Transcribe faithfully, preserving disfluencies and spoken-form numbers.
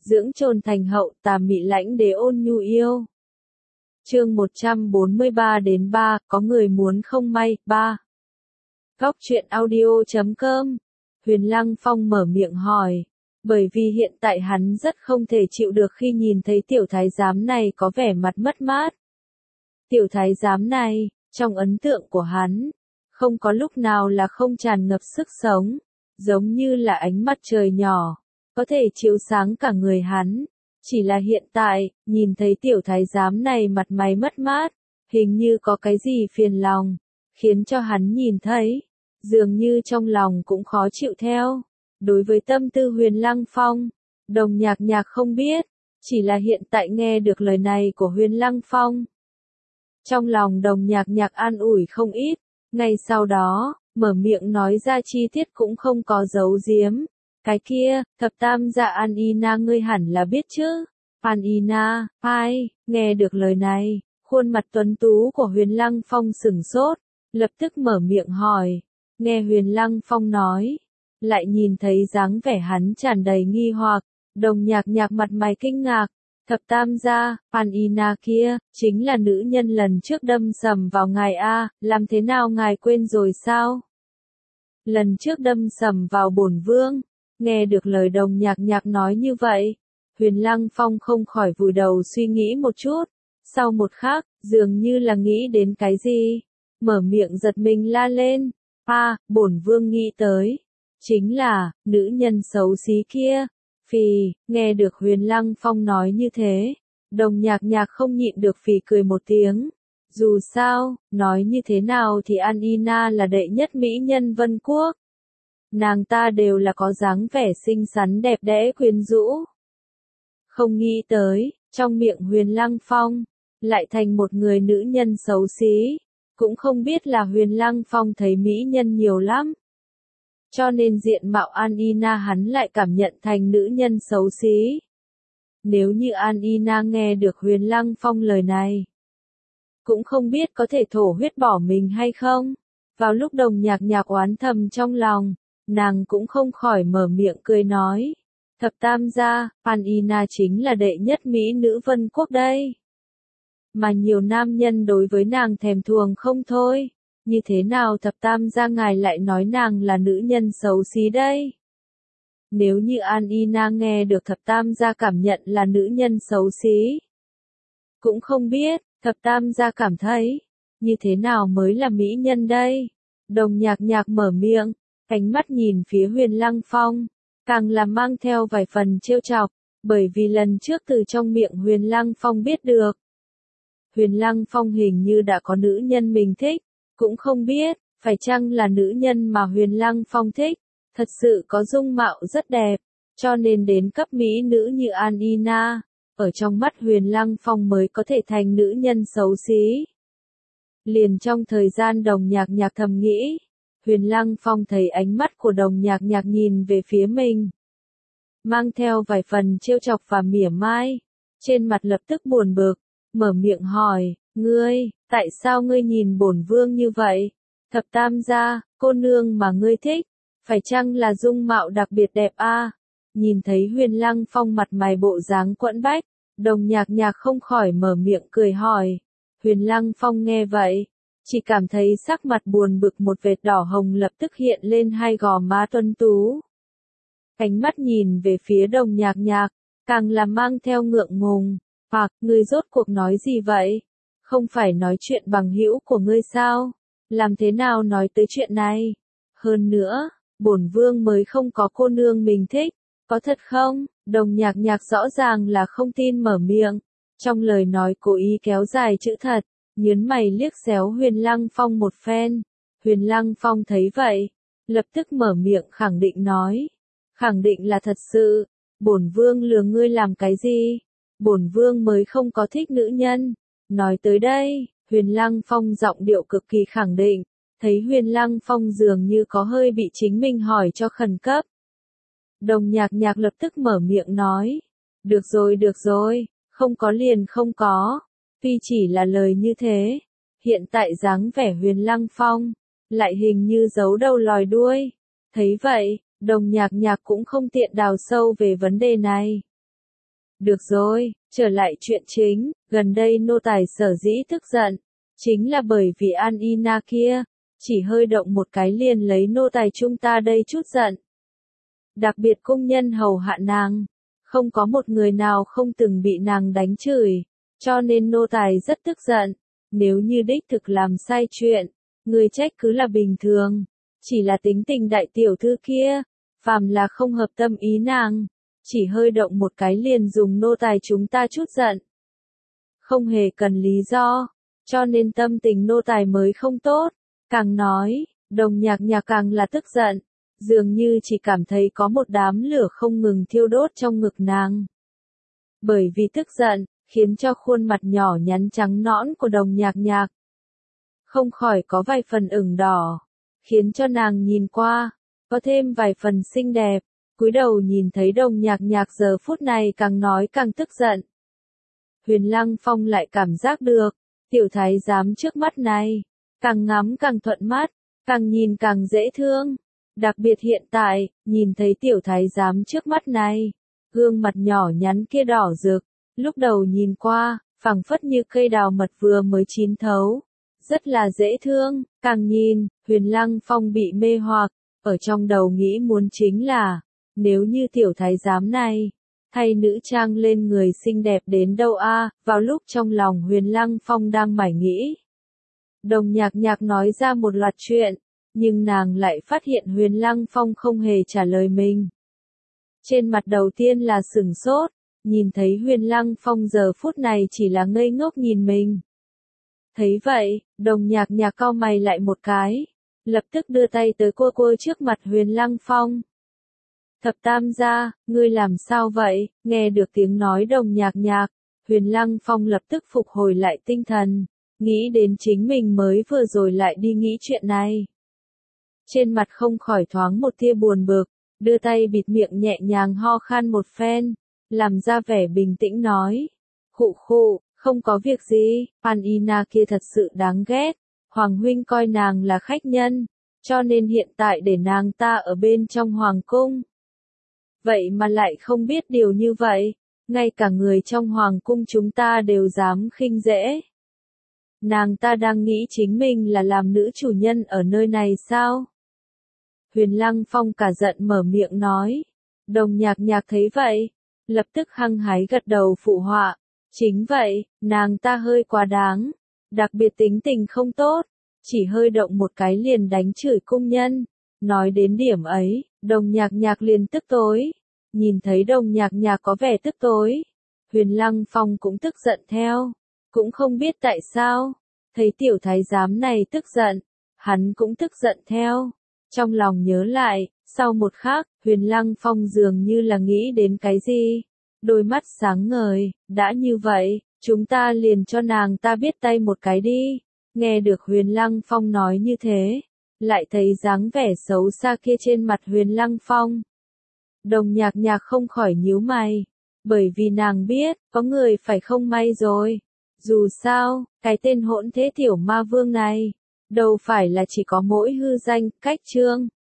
dưỡng trồn thành hậu, tà mị lãnh đế ôn nhu yêu. Chương một trăm bốn mươi ba đến ba, có người muốn không may, ba. Góc truyện audio chấm com. Huyền Lăng Phong mở miệng hỏi, bởi vì hiện tại hắn rất không thể chịu được khi nhìn thấy tiểu thái giám này có vẻ mặt mất mát. Tiểu thái giám này, trong ấn tượng của hắn, không có lúc nào là không tràn ngập sức sống, giống như là ánh mặt trời nhỏ, có thể chiếu sáng cả người hắn. Chỉ là hiện tại, nhìn thấy tiểu thái giám này mặt mày mất mát, hình như có cái gì phiền lòng, khiến cho hắn nhìn thấy, dường như trong lòng cũng khó chịu theo. Đối với tâm tư Huyền Lăng Phong, Đồng Nhạc Nhạc không biết, chỉ là hiện tại nghe được lời này của Huyền Lăng Phong. Trong lòng Đồng Nhạc Nhạc an ủi không ít, ngay sau đó, mở miệng nói ra chi tiết cũng không có giấu giếm. Cái kia, thập tam gia An Ina ngươi hẳn là biết chứ. An Ina, ai, nghe được lời này, khuôn mặt tuấn tú của Huyền Lăng Phong sửng sốt, lập tức mở miệng hỏi. Nghe Huyền Lăng Phong nói, lại nhìn thấy dáng vẻ hắn tràn đầy nghi hoặc, Đồng Nhạc Nhạc mặt mày kinh ngạc. Thập tam gia, An Ina kia, chính là nữ nhân lần trước đâm sầm vào ngài A, làm thế nào ngài quên rồi sao? Lần trước đâm sầm vào bổn vương. Nghe được lời Đồng Nhạc Nhạc nói như vậy, Huyền Lăng Phong không khỏi vùi đầu suy nghĩ một chút, sau một khắc, dường như là nghĩ đến cái gì, mở miệng giật mình la lên, a, à, bổn vương nghĩ tới, chính là, nữ nhân xấu xí kia, phì, nghe được Huyền Lăng Phong nói như thế, Đồng Nhạc Nhạc không nhịn được phì cười một tiếng, dù sao, nói như thế nào thì An Ina là đệ nhất mỹ nhân Vân Quốc. Nàng ta đều là có dáng vẻ xinh xắn đẹp đẽ quyến rũ. Không nghĩ tới, trong miệng Huyền Lăng Phong, lại thành một người nữ nhân xấu xí, cũng không biết là Huyền Lăng Phong thấy mỹ nhân nhiều lắm. Cho nên diện mạo An Ina hắn lại cảm nhận thành nữ nhân xấu xí. Nếu như An Ina nghe được Huyền Lăng Phong lời này, cũng không biết có thể thổ huyết bỏ mình hay không. Vào lúc Đồng Nhạc Nhạc oán thầm trong lòng, nàng cũng không khỏi mở miệng cười nói. Thập tam gia, An Ina chính là đệ nhất mỹ nữ Vân Quốc đây. Mà nhiều nam nhân đối với nàng thèm thuồng không thôi. Như thế nào thập tam gia ngài lại nói nàng là nữ nhân xấu xí đây? Nếu như An Ina nghe được thập tam gia cảm nhận là nữ nhân xấu xí, cũng không biết, thập tam gia cảm thấy, như thế nào mới là mỹ nhân đây? Đồng Nhạc Nhạc mở miệng. Ánh mắt nhìn phía Huyền Lăng Phong, càng là mang theo vài phần trêu chọc, bởi vì lần trước từ trong miệng Huyền Lăng Phong biết được. Huyền Lăng Phong hình như đã có nữ nhân mình thích, cũng không biết, phải chăng là nữ nhân mà Huyền Lăng Phong thích, thật sự có dung mạo rất đẹp, cho nên đến cấp mỹ nữ như An Ina, ở trong mắt Huyền Lăng Phong mới có thể thành nữ nhân xấu xí. Liền trong thời gian Đồng Nhạc Nhạc thầm nghĩ, Huyền Lăng Phong thấy ánh mắt của Đồng Nhạc Nhạc nhìn về phía mình, mang theo vài phần trêu chọc và mỉa mai, trên mặt lập tức buồn bực, mở miệng hỏi, ngươi, tại sao ngươi nhìn bổn vương như vậy? Thập tam gia, cô nương mà ngươi thích, phải chăng là dung mạo đặc biệt đẹp a? À? Nhìn thấy Huyền Lăng Phong mặt mày bộ dáng quẫn bách, Đồng Nhạc Nhạc không khỏi mở miệng cười hỏi. Huyền Lăng Phong nghe vậy, chỉ cảm thấy sắc mặt buồn bực, một vệt đỏ hồng lập tức hiện lên hai gò má tuấn tú. Ánh mắt nhìn về phía Đồng Nhạc Nhạc, càng là mang theo ngượng ngùng, hoặc, ngươi rốt cuộc nói gì vậy? Không phải nói chuyện bằng hữu của ngươi sao? Làm thế nào nói tới chuyện này? Hơn nữa, bổn vương mới không có cô nương mình thích, có thật không? Đồng Nhạc Nhạc rõ ràng là không tin mở miệng, trong lời nói cố ý kéo dài chữ thật. Nhớn mày liếc xéo Huyền Lăng Phong một phen. Huyền Lăng Phong thấy vậy, lập tức mở miệng khẳng định nói. Khẳng định là thật sự, bổn vương lừa ngươi làm cái gì? Bổn vương mới không có thích nữ nhân. Nói tới đây, Huyền Lăng Phong giọng điệu cực kỳ khẳng định, thấy Huyền Lăng Phong dường như có hơi bị chính mình hỏi cho khẩn cấp. Đồng Nhạc Nhạc lập tức mở miệng nói. Được rồi được rồi, không có liền không có. Tuy chỉ là lời như thế, hiện tại dáng vẻ Huyền Lăng Phong, lại hình như giấu đầu lòi đuôi. Thấy vậy, Đồng Nhạc Nhạc cũng không tiện đào sâu về vấn đề này. Được rồi, trở lại chuyện chính, gần đây nô tài sở dĩ tức giận, chính là bởi vì An Ina kia, chỉ hơi động một cái liền lấy nô tài chúng ta đây chút giận. Đặc biệt công nhân hầu hạ nàng, không có một người nào không từng bị nàng đánh chửi, cho nên nô tài rất tức giận. Nếu như đích thực làm sai chuyện, người trách cứ là bình thường, chỉ là tính tình đại tiểu thư kia, phàm là không hợp tâm ý nàng, chỉ hơi động một cái liền dùng nô tài chúng ta chút giận. Không hề cần lý do, cho nên tâm tình nô tài mới không tốt. Càng nói, Đồng Nhạc Nhạc càng là tức giận, dường như chỉ cảm thấy có một đám lửa không ngừng thiêu đốt trong ngực nàng. Bởi vì tức giận, khiến cho khuôn mặt nhỏ nhắn trắng nõn của Đồng Nhạc Nhạc không khỏi có vài phần ửng đỏ, khiến cho nàng nhìn qua, có thêm vài phần xinh đẹp. Cúi đầu nhìn thấy Đồng Nhạc Nhạc giờ phút này càng nói càng tức giận. Huyền Lăng Phong lại cảm giác được, tiểu thái giám trước mắt này, càng ngắm càng thuận mắt, càng nhìn càng dễ thương. Đặc biệt hiện tại, nhìn thấy tiểu thái giám trước mắt này, gương mặt nhỏ nhắn kia đỏ rực, lúc đầu nhìn qua, phảng phất như cây đào mật vừa mới chín thấu, rất là dễ thương. Càng nhìn, Huyền Lăng Phong bị mê hoặc, ở trong đầu nghĩ muốn chính là, nếu như tiểu thái giám này, thay nữ trang lên người xinh đẹp đến đâu a? Vào lúc trong lòng Huyền Lăng Phong đang mải nghĩ, Đồng Nhạc Nhạc nói ra một loạt chuyện, nhưng nàng lại phát hiện Huyền Lăng Phong không hề trả lời mình. Trên mặt đầu tiên là sửng sốt, nhìn thấy Huyền Lăng Phong giờ phút này chỉ là ngây ngốc nhìn mình. Thấy vậy, Đồng Nhạc Nhạc cau mày lại một cái, lập tức đưa tay tới cua cua trước mặt Huyền Lăng Phong. Thập tam gia, ngươi làm sao vậy? Nghe được tiếng nói Đồng Nhạc Nhạc, Huyền Lăng Phong lập tức phục hồi lại tinh thần, nghĩ đến chính mình mới vừa rồi lại đi nghĩ chuyện này. Trên mặt không khỏi thoáng một tia buồn bực, đưa tay bịt miệng nhẹ nhàng ho khan một phen, làm ra vẻ bình tĩnh nói. Khụ khụ, không có việc gì, An Ina kia thật sự đáng ghét, Hoàng huynh coi nàng là khách nhân, cho nên hiện tại để nàng ta ở bên trong Hoàng cung. Vậy mà lại không biết điều như vậy, ngay cả người trong Hoàng cung chúng ta đều dám khinh dễ. Nàng ta đang nghĩ chính mình là làm nữ chủ nhân ở nơi này sao? Huyền Lăng Phong cả giận mở miệng nói. Đồng Nhạc Nhạc thấy vậy, lập tức hăng hái gật đầu phụ họa. Chính vậy, nàng ta hơi quá đáng, đặc biệt tính tình không tốt, chỉ hơi động một cái liền đánh chửi cung nhân. Nói đến điểm ấy, Đồng Nhạc Nhạc liền tức tối. Nhìn thấy Đồng Nhạc Nhạc có vẻ tức tối, Huyền Lăng Phong cũng tức giận theo. Cũng không biết tại sao, thấy tiểu thái giám này tức giận, hắn cũng tức giận theo. Trong lòng nhớ lại, sau một khắc, Huyền Lăng Phong dường như là nghĩ đến cái gì. Đôi mắt sáng ngời, đã như vậy, chúng ta liền cho nàng ta biết tay một cái đi. Nghe được Huyền Lăng Phong nói như thế, lại thấy dáng vẻ xấu xa kia trên mặt Huyền Lăng Phong. Đồng Nhạc Nhạc không khỏi nhíu mày, bởi vì nàng biết, có người phải không may rồi. Dù sao, cái tên hỗn thế tiểu ma vương này, đâu phải là chỉ có mỗi hư danh, cách trương,